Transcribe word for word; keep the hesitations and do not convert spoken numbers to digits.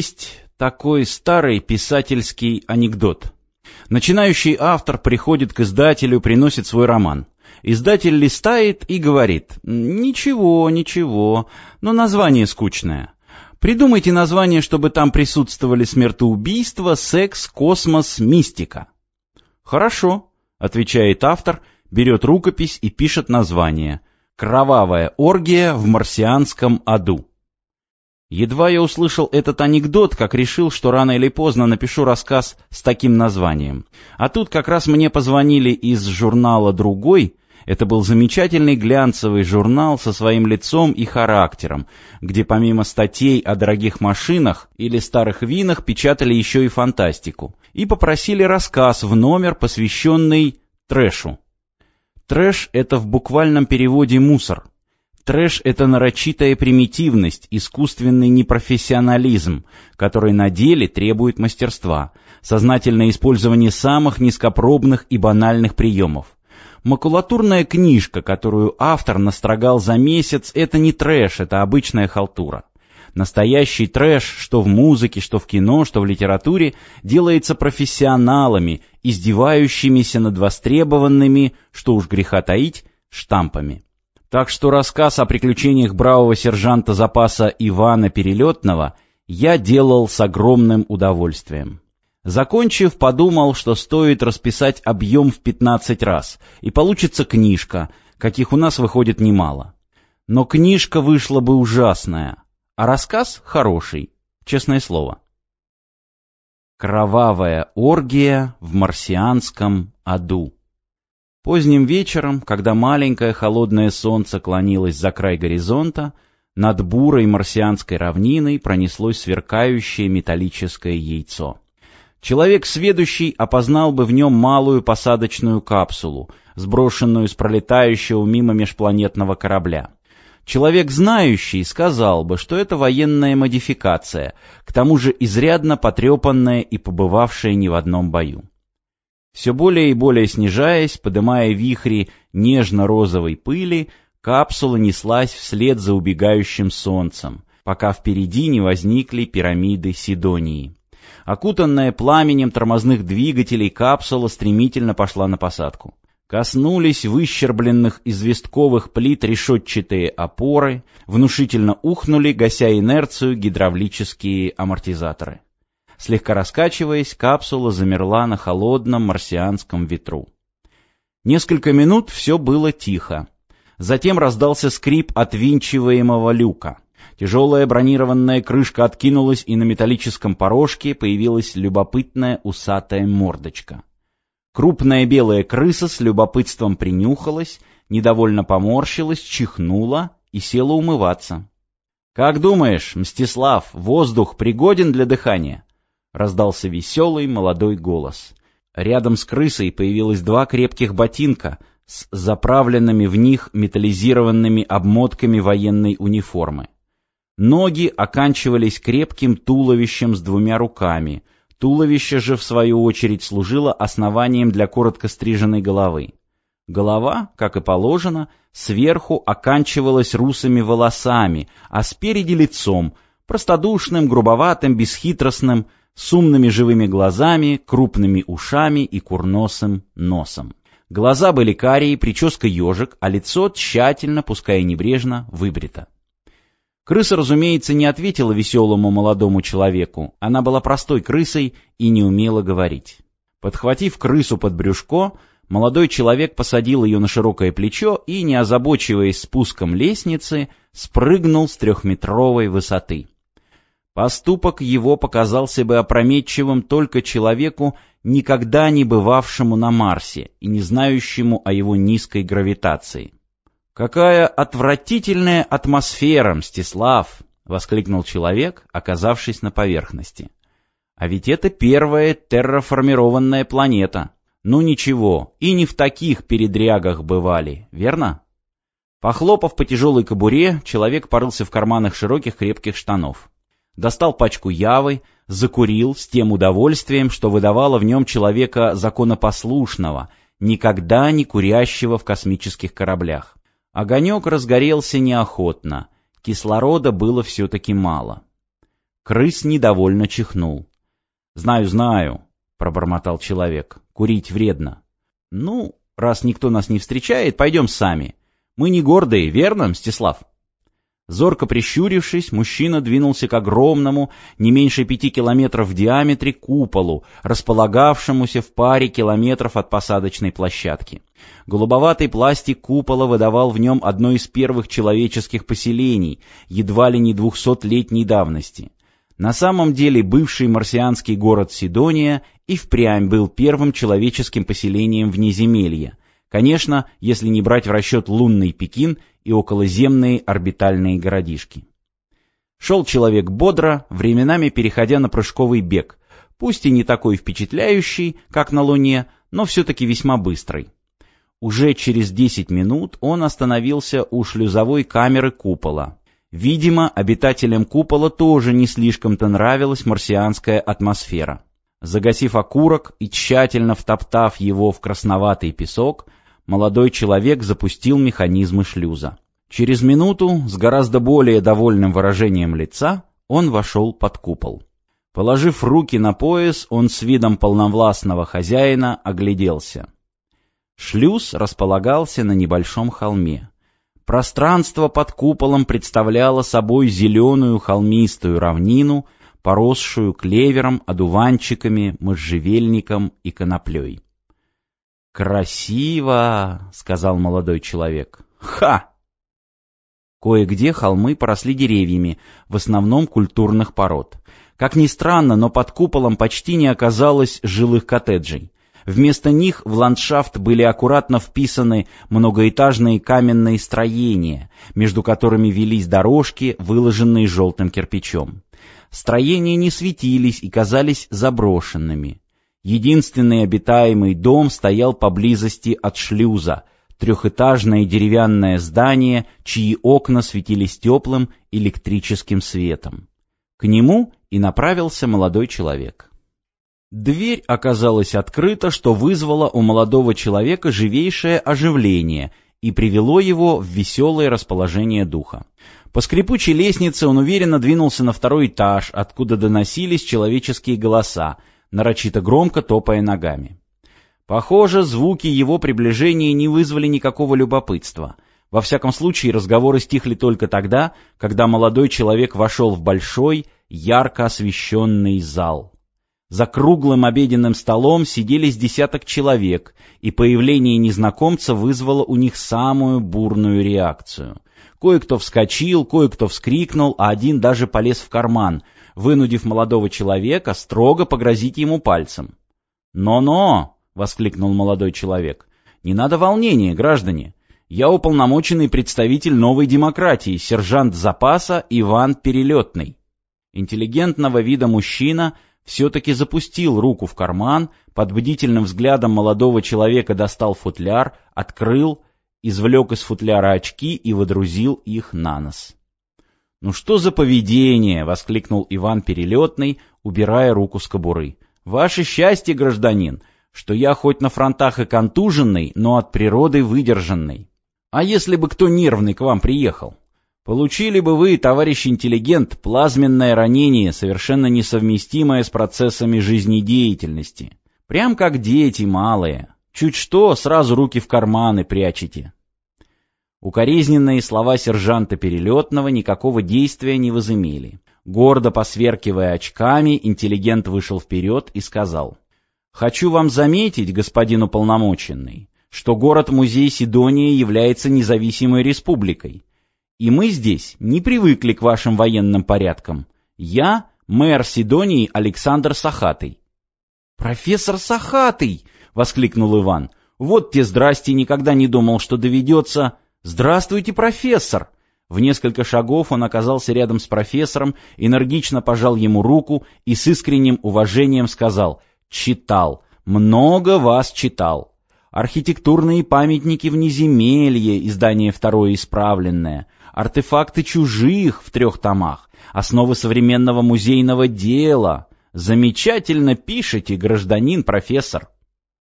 Есть такой старый писательский анекдот. Начинающий автор приходит к издателю, приносит свой роман. Издатель листает и говорит: «Ничего, ничего, но название скучное. Придумайте название, чтобы там присутствовали смертоубийство, секс, космос, мистика». «Хорошо», — отвечает автор, берет рукопись и пишет название: «Кровавая оргия в марсианском аду». Едва я услышал этот анекдот, как решил, что рано или поздно напишу рассказ с таким названием. А тут как раз мне позвонили из журнала «Другой». Это был замечательный глянцевый журнал со своим лицом и характером, где помимо статей о дорогих машинах или старых винах печатали еще и фантастику. И попросили рассказ в номер, посвященный трэшу. Трэш — это в буквальном переводе мусор. Трэш — это нарочитая примитивность, искусственный непрофессионализм, который на деле требует мастерства, сознательное использование самых низкопробных и банальных приемов. Макулатурная книжка, которую автор настрогал за месяц, это не трэш, это обычная халтура. Настоящий трэш, что в музыке, что в кино, что в литературе, делается профессионалами, издевающимися над востребованными, что уж греха таить, штампами. Так что рассказ о приключениях бравого сержанта запаса Ивана Перелетного я делал с огромным удовольствием. Закончив, подумал, что стоит расписать объем в пятнадцать раз, и получится книжка, каких у нас выходит немало. Но книжка вышла бы ужасная, а рассказ хороший, честное слово. Кровавая оргия в марсианском аду. Поздним вечером, когда маленькое холодное солнце клонилось за край горизонта, над бурой марсианской равниной пронеслось сверкающее металлическое яйцо. Человек сведущий опознал бы в нем малую посадочную капсулу, сброшенную с пролетающего мимо межпланетного корабля. Человек знающий сказал бы, что это военная модификация, к тому же изрядно потрепанная и побывавшая не в одном бою. Все более и более снижаясь, подымая вихри нежно-розовой пыли, капсула неслась вслед за убегающим солнцем, пока впереди не возникли пирамиды Сидонии. Окутанная пламенем тормозных двигателей, капсула стремительно пошла на посадку. Коснулись выщербленных известковых плит решетчатые опоры, внушительно ухнули, гася инерцию, гидравлические амортизаторы. Слегка раскачиваясь, капсула замерла на холодном марсианском ветру. Несколько минут все было тихо. Затем раздался скрип отвинчиваемого люка. Тяжелая бронированная крышка откинулась, и на металлическом порожке появилась любопытная усатая мордочка. Крупная белая крыса с любопытством принюхалась, недовольно поморщилась, чихнула и села умываться. «Как думаешь, Мстислав, воздух пригоден для дыхания?» — раздался веселый молодой голос. Рядом с крысой появилось два крепких ботинка с заправленными в них металлизированными обмотками военной униформы. Ноги оканчивались крепким туловищем с двумя руками. Туловище же, в свою очередь, служило основанием для коротко стриженной головы. Голова, как и положено, сверху оканчивалась русыми волосами, а спереди лицом, простодушным, грубоватым, бесхитростным, с умными живыми глазами, крупными ушами и курносым носом. Глаза были карие, прическа ежик, а лицо тщательно, пускай и небрежно, выбрито. Крыса, разумеется, не ответила веселому молодому человеку. Она была простой крысой и не умела говорить. Подхватив крысу под брюшко, молодой человек посадил ее на широкое плечо и, не озабочиваясь спуском лестницы, спрыгнул с трехметровой высоты. Поступок его показался бы опрометчивым только человеку, никогда не бывавшему на Марсе и не знающему о его низкой гравитации. «Какая отвратительная атмосфера, Мстислав!» — воскликнул человек, оказавшись на поверхности. «А ведь это первая терраформированная планета. Ну ничего, и не в таких передрягах бывали, верно?» Похлопав по тяжелой кобуре, человек порылся в карманах широких крепких штанов. Достал пачку явы, закурил с тем удовольствием, что выдавало в нем человека законопослушного, никогда не курящего в космических кораблях. Огонек разгорелся неохотно, кислорода было все-таки мало. Крыс недовольно чихнул. «Знаю, знаю», — пробормотал человек, — «курить вредно». «Ну, раз никто нас не встречает, пойдем сами. Мы не гордые, верно, Мстислав?» Зорко прищурившись, мужчина двинулся к огромному, не меньше пяти километров в диаметре, куполу, располагавшемуся в паре километров от посадочной площадки. Голубоватый пластик купола выдавал в нем одно из первых человеческих поселений, едва ли не двухсотлетней давности. На самом деле бывший марсианский город Сидония и впрямь был первым человеческим поселением внеземелья. Конечно, если не брать в расчет лунный Пекин и околоземные орбитальные городишки. Шел человек бодро, временами переходя на прыжковый бег, пусть и не такой впечатляющий, как на Луне, но все-таки весьма быстрый. Уже через десять минут он остановился у шлюзовой камеры купола. Видимо, обитателям купола тоже не слишком-то нравилась марсианская атмосфера. Загасив окурок и тщательно втоптав его в красноватый песок, молодой человек запустил механизмы шлюза. Через минуту, с гораздо более довольным выражением лица, он вошел под купол. Положив руки на пояс, он с видом полновластного хозяина огляделся. Шлюз располагался на небольшом холме. Пространство под куполом представляло собой зеленую холмистую равнину, поросшую клевером, одуванчиками, можжевельником и коноплей. «Красиво!» — сказал молодой человек. «Ха!» Кое-где холмы поросли деревьями, в основном культурных пород. Как ни странно, но под куполом почти не оказалось жилых коттеджей. Вместо них в ландшафт были аккуратно вписаны многоэтажные каменные строения, между которыми велись дорожки, выложенные желтым кирпичом. Строения не светились и казались заброшенными. Единственный обитаемый дом стоял поблизости от шлюза, трехэтажное деревянное здание, чьи окна светились теплым электрическим светом. К нему и направился молодой человек. Дверь оказалась открыта, что вызвало у молодого человека живейшее оживление и привело его в веселое расположение духа. По скрипучей лестнице он уверенно двинулся на второй этаж, откуда доносились человеческие голоса, нарочито громко топая ногами. Похоже, звуки его приближения не вызвали никакого любопытства. Во всяком случае, разговоры стихли только тогда, когда молодой человек вошел в большой, ярко освещенный зал. За круглым обеденным столом сидели с десяток человек, и появление незнакомца вызвало у них самую бурную реакцию. Кое-кто вскочил, кое-кто вскрикнул, а один даже полез в карман, вынудив молодого человека строго погрозить ему пальцем. «Но-но!» — воскликнул молодой человек. «Не надо волнения, граждане. Я уполномоченный представитель новой демократии, сержант запаса Иван Перелетный». Интеллигентного вида мужчина все-таки запустил руку в карман, под бдительным взглядом молодого человека достал футляр, открыл, извлек из футляра очки и водрузил их на нос. «Ну что за поведение!» — воскликнул Иван Перелетный, убирая руку с кобуры. «Ваше счастье, гражданин, что я хоть на фронтах и контуженный, но от природы выдержанный. А если бы кто нервный к вам приехал? Получили бы вы, товарищ интеллигент, плазменное ранение, совершенно несовместимое с процессами жизнедеятельности. Прям как дети малые. Чуть что, сразу руки в карманы прячете». Укоризненные слова сержанта Перелетного никакого действия не возымели. Гордо посверкивая очками, интеллигент вышел вперед и сказал: «Хочу вам заметить, господин уполномоченный, что город-музей Сидония является независимой республикой. И мы здесь не привыкли к вашим военным порядкам. Я мэр Сидонии Александр Сахатый». «Профессор Сахатый!» — воскликнул Иван. «Вот те здрасте, никогда не думал, что доведется...» «Здравствуйте, профессор!» В несколько шагов он оказался рядом с профессором, энергично пожал ему руку и с искренним уважением сказал: «Читал, много вас читал. Архитектурные памятники внеземелья, издание второе исправленное, артефакты чужих в трех томах, основы современного музейного дела. Замечательно пишете, гражданин профессор».